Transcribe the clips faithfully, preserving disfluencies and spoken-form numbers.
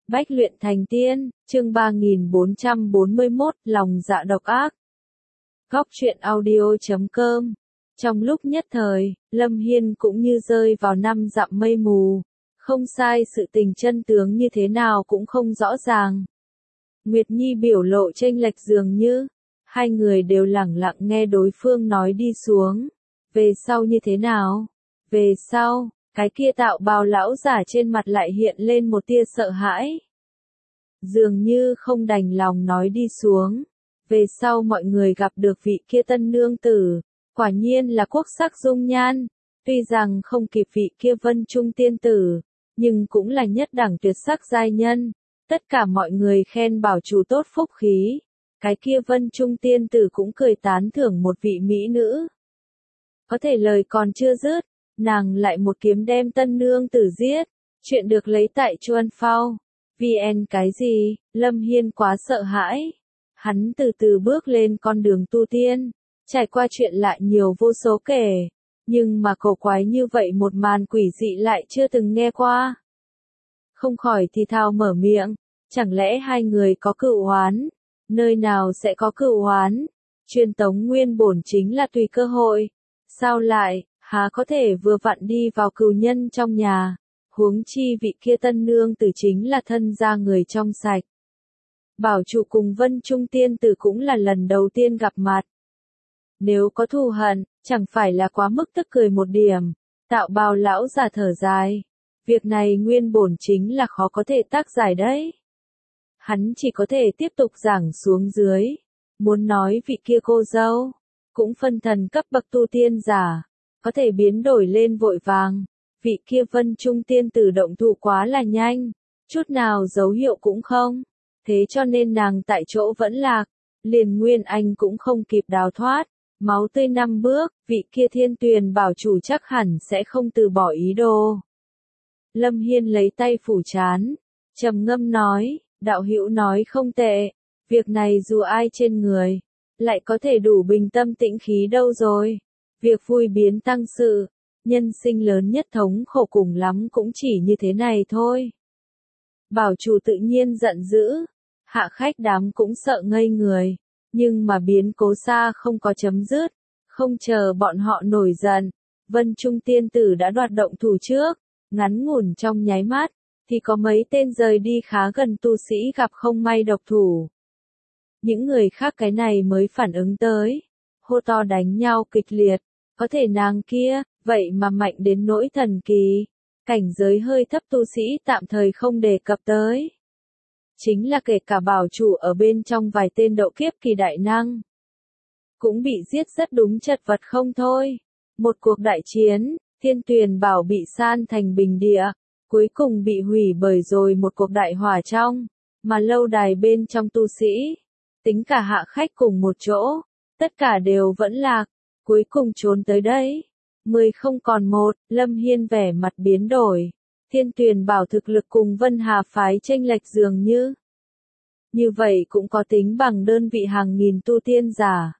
Bách luyện thành tiên, chương ba nghìn bốn trăm bốn mươi mốt, lòng dạ độc ác. Góc truyện audio chấm com. Trong lúc nhất thời, Lâm Hiên cũng như rơi vào năm dặm mây mù. Không sai, sự tình chân tướng như thế nào cũng không rõ ràng. Nguyệt Nhi biểu lộ chênh lệch dường như, hai người đều lẳng lặng nghe đối phương nói đi xuống. Về sau như thế nào? Về sau, cái kia tạo bào lão giả trên mặt lại hiện lên một tia sợ hãi. Dường như không đành lòng nói đi xuống. Về sau mọi người gặp được vị kia tân nương tử, quả nhiên là quốc sắc dung nhan. Tuy rằng không kịp vị kia vân trung tiên tử, nhưng cũng là nhất đẳng tuyệt sắc giai nhân. Tất cả mọi người khen bảo chủ tốt phúc khí. Cái kia vân trung tiên tử cũng cười tán thưởng một vị mỹ nữ. Có thể lời còn chưa dứt, nàng lại một kiếm đem tân nương tử giết. Chuyện được lấy tại Chuan Phao. vê en cái gì, Lâm Hiên quá sợ hãi. Hắn từ từ bước lên con đường tu tiên, trải qua chuyện lại nhiều vô số kể. Nhưng mà cổ quái như vậy một màn quỷ dị lại chưa từng nghe qua. Không khỏi thì thào mở miệng, chẳng lẽ hai người có cựu oán? Nơi nào sẽ có cựu oán? Truyền tống nguyên bổn chính là tùy cơ hội. Sao lại, há có thể vừa vặn đi vào cừu nhân trong nhà? Huống chi vị kia tân nương tử chính là thân gia người trong sạch. Bảo chủ cùng vân trung tiên tử cũng là lần đầu tiên gặp mặt. Nếu có thù hận, chẳng phải là quá mức tức cười một điểm. Tạo bào lão già thở dài. Việc này nguyên bổn chính là khó có thể tác giải đấy. Hắn chỉ có thể tiếp tục giảng xuống dưới. Muốn nói vị kia cô dâu, cũng phân thần cấp bậc tu tiên giả, có thể biến đổi lên vội vàng. Vị kia vân trung tiên tử động thủ quá là nhanh, chút nào dấu hiệu cũng không. Thế cho nên nàng tại chỗ vẫn lạc, liền Nguyên Anh cũng không kịp đào thoát. Máu tươi năm bước, vị kia thiên tuyền bảo chủ chắc hẳn sẽ không từ bỏ ý đồ. Lâm Hiên lấy tay phủ trán, trầm ngâm nói, đạo hữu nói không tệ, việc này dù ai trên người, lại có thể đủ bình tâm tĩnh khí đâu rồi. Việc vui biến tăng sự, nhân sinh lớn nhất thống khổ cùng lắm cũng chỉ như thế này thôi. Bảo chủ tự nhiên giận dữ, hạ khách đám cũng sợ ngây người, nhưng mà biến cố xa không có chấm dứt, không chờ bọn họ nổi giận, vân trung tiên tử đã đoạt động thủ trước, ngắn ngủn trong nháy mắt, thì có mấy tên rời đi khá gần tu sĩ gặp không may độc thủ. Những người khác cái này mới phản ứng tới, hô to đánh nhau kịch liệt, có thể nàng kia, vậy mà mạnh đến nỗi thần kỳ, cảnh giới hơi thấp tu sĩ tạm thời không đề cập tới. Chính là kể cả bảo chủ ở bên trong vài tên độ kiếp kỳ đại năng, cũng bị giết rất đúng chật vật không thôi. Một cuộc đại chiến, thiên tuyền bảo bị san thành bình địa, cuối cùng bị hủy bởi rồi một cuộc đại hỏa trong, mà lâu đài bên trong tu sĩ, tính cả hạ khách cùng một chỗ, tất cả đều vẫn lạc, cuối cùng trốn tới đây. Mười không còn một, Lâm Hiên vẻ mặt biến đổi. Thiên tuyền bảo thực lực cùng Vân Hà phái chênh lệch dường như. Như vậy cũng có tính bằng đơn vị hàng nghìn tu tiên giả.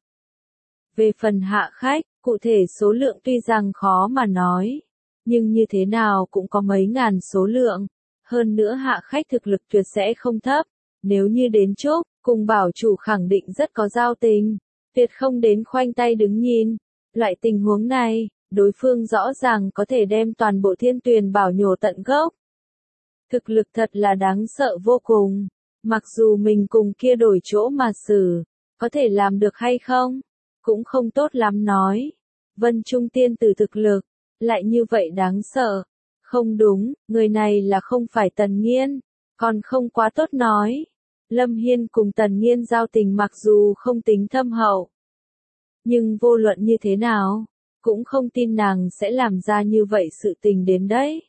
Về phần hạ khách, cụ thể số lượng tuy rằng khó mà nói, nhưng như thế nào cũng có mấy ngàn số lượng. Hơn nữa hạ khách thực lực tuyệt sẽ không thấp. Nếu như đến chúc, cùng bảo chủ khẳng định rất có giao tình, tuyệt không đến khoanh tay đứng nhìn. Loại tình huống này, đối phương rõ ràng có thể đem toàn bộ thiên tuyền bảo nhổ tận gốc. Thực lực thật là đáng sợ vô cùng. Mặc dù mình cùng kia đổi chỗ mà xử, có thể làm được hay không, cũng không tốt lắm nói. Vân trung tiên tử thực lực, lại như vậy đáng sợ. Không đúng, người này là không phải Tần Nghiên, còn không quá tốt nói. Lâm Hiên cùng Tần Nghiên giao tình mặc dù không tính thâm hậu, nhưng vô luận như thế nào, cũng không tin nàng sẽ làm ra như vậy sự tình đến đấy.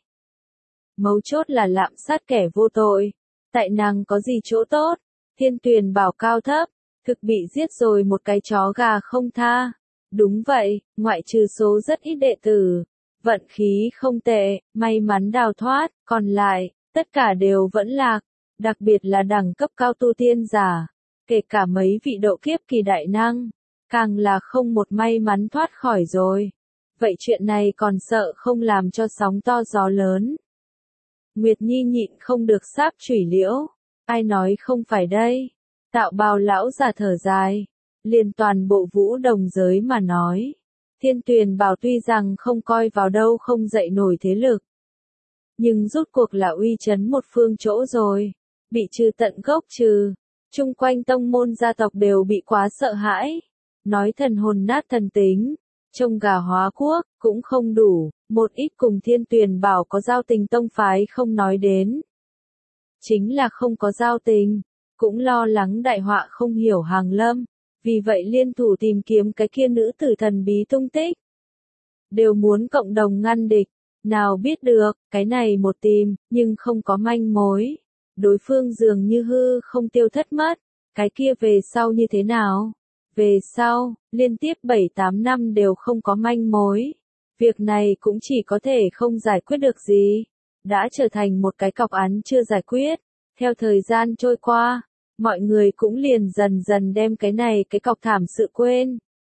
Mấu chốt là lạm sát kẻ vô tội, tại nàng có gì chỗ tốt, thiên tuyền bảo cao thấp, thực bị giết rồi một cái chó gà không tha. Đúng vậy, ngoại trừ số rất ít đệ tử, vận khí không tệ, may mắn đào thoát, còn lại, tất cả đều vẫn lạc, đặc biệt là đẳng cấp cao tu tiên giả, kể cả mấy vị độ kiếp kỳ đại năng, càng là không một may mắn thoát khỏi rồi. Vậy chuyện này còn sợ không làm cho sóng to gió lớn. Nguyệt Nhi nhịn không được sáp chủy liễu. Ai nói không phải đây? Tạo Bào lão già thở dài. Liền toàn bộ Vũ Đồng giới mà nói. Thiên Tuyền Bảo tuy rằng không coi vào đâu không dậy nổi thế lực. Nhưng rốt cuộc là uy chấn một phương chỗ rồi. Bị trừ tận gốc trừ. Chung quanh tông môn gia tộc đều bị quá sợ hãi. Nói thần hồn nát thần tính. Trông gà hóa quốc, cũng không đủ. Một ít cùng Thiên Tuyền Bảo có giao tình tông phái không nói đến. Chính là không có giao tình. Cũng lo lắng đại họa không hiểu hàng lâm. Vì vậy liên thủ tìm kiếm cái kia nữ tử thần bí tung tích. Đều muốn cộng đồng ngăn địch. Nào biết được, cái này một tìm, nhưng không có manh mối. Đối phương dường như hư không tiêu thất mất. Cái kia về sau như thế nào? Về sau, liên tiếp bảy tám năm đều không có manh mối. Việc này cũng chỉ có thể không giải quyết được gì. Đã trở thành một cái cọc án chưa giải quyết. Theo thời gian trôi qua, mọi người cũng liền dần dần đem cái này cái cọc thảm sự quên.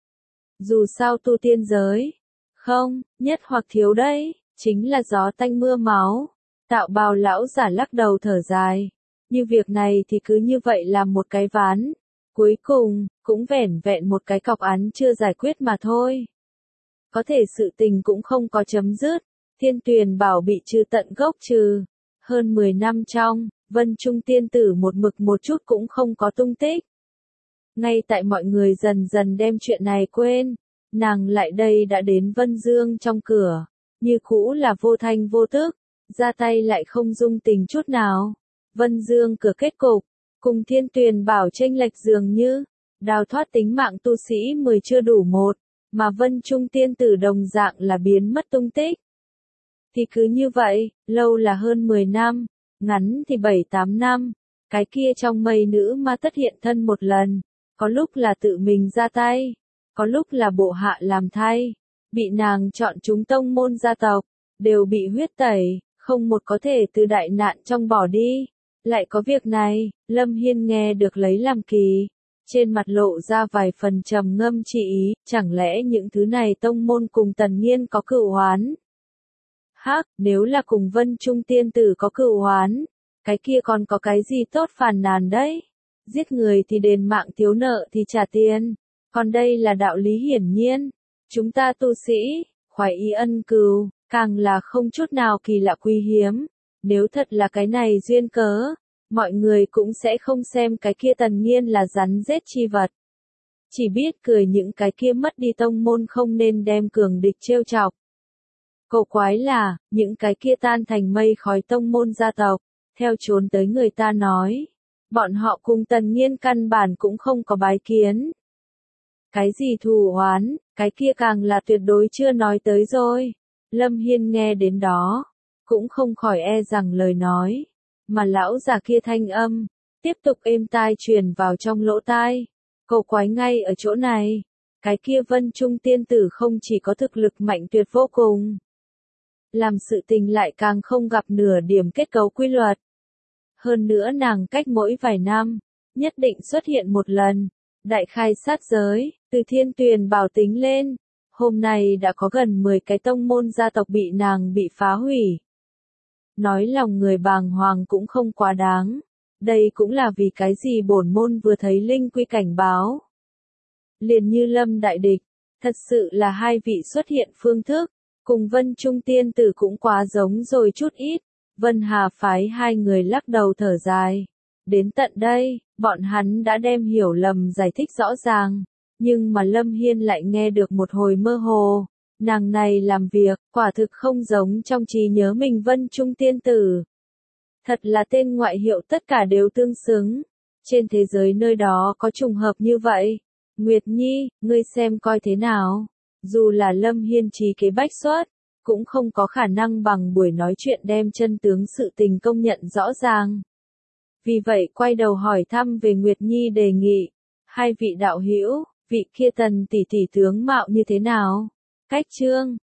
Dù sao tu tiên giới, không, nhất hoặc thiếu đấy, chính là gió tanh mưa máu. Tạo Bào lão giả lắc đầu thở dài. Như việc này thì cứ như vậy làm một cái ván. Cuối cùng, cũng vẻn vẹn một cái cọc án chưa giải quyết mà thôi. Có thể sự tình cũng không có chấm dứt. Thiên Tuyền Bảo bị trừ tận gốc trừ. Hơn mười năm trong, Vân Trung tiên tử một mực một chút cũng không có tung tích. Ngay tại mọi người dần dần đem chuyện này quên, nàng lại đây đã đến Vân Dương trong cửa. Như cũ là vô thanh vô tức, ra tay lại không dung tình chút nào. Vân Dương cửa kết cục, cùng Thiên Tuyền Bảo chênh lệch dường như, đào thoát tính mạng tu sĩ mười chưa đủ một, mà Vân Trung tiên tử đồng dạng là biến mất tung tích. Thì cứ như vậy, lâu là hơn mười năm, ngắn thì bảy tám năm, cái kia trong mây nữ ma tất hiện thân một lần, có lúc là tự mình ra tay, có lúc là bộ hạ làm thay, bị nàng chọn chúng tông môn gia tộc, đều bị huyết tẩy, không một có thể từ đại nạn trong bỏ đi. Lại có việc này, Lâm Hiên nghe được lấy làm kỳ, trên mặt lộ ra vài phần trầm ngâm chỉ ý, chẳng lẽ những thứ này tông môn cùng Tần Nghiên có cựu oán? Hắc, nếu là cùng Vân Trung tiên tử có cựu oán, cái kia còn có cái gì tốt phàn nàn đấy? Giết người thì đền mạng, thiếu nợ thì trả tiền, còn đây là đạo lý hiển nhiên. Chúng ta tu sĩ, khoái ý ân cừu, càng là không chút nào kỳ lạ quý hiếm. Nếu thật là cái này duyên cớ, mọi người cũng sẽ không xem cái kia Tần Nghiên là rắn rết chi vật. Chỉ biết cười những cái kia mất đi tông môn không nên đem cường địch trêu chọc. Cổ quái là, những cái kia tan thành mây khói tông môn gia tộc, theo trốn tới người ta nói. Bọn họ cùng Tần Nghiên căn bản cũng không có bái kiến. Cái gì thù oán, cái kia càng là tuyệt đối chưa nói tới rồi. Lâm Hiên nghe đến đó, cũng không khỏi e rằng lời nói, mà lão già kia thanh âm, tiếp tục êm tai truyền vào trong lỗ tai. Cổ quái ngay ở chỗ này, cái kia Vân Trung tiên tử không chỉ có thực lực mạnh tuyệt vô cùng, làm sự tình lại càng không gặp nửa điểm kết cấu quy luật. Hơn nữa nàng cách mỗi vài năm, nhất định xuất hiện một lần, đại khai sát giới, từ Thiên Tuyền Bảo tính lên, hôm nay đã có gần mười cái tông môn gia tộc bị nàng bị phá hủy. Nói lòng người bàng hoàng cũng không quá đáng, đây cũng là vì cái gì bổn môn vừa thấy linh quy cảnh báo. Liền như Lâm đại địch, thật sự là hai vị xuất hiện phương thức, cùng Vân Trung tiên tử cũng quá giống rồi chút ít. Vân Hà phái hai người lắc đầu thở dài. Đến tận đây, bọn hắn đã đem hiểu lầm giải thích rõ ràng, nhưng mà Lâm Hiên lại nghe được một hồi mơ hồ. Nàng này làm việc, quả thực không giống trong trí nhớ mình Vân Trung tiên tử. Thật là tên ngoại hiệu tất cả đều tương xứng. Trên thế giới nơi đó có trùng hợp như vậy. Nguyệt Nhi, ngươi xem coi thế nào. Dù là Lâm Hiên trí kế bách xuất, cũng không có khả năng bằng buổi nói chuyện đem chân tướng sự tình công nhận rõ ràng. Vì vậy quay đầu hỏi thăm về Nguyệt Nhi đề nghị. Hai vị đạo hữu, vị kia Tần tỷ tỷ tướng mạo như thế nào? Cách chương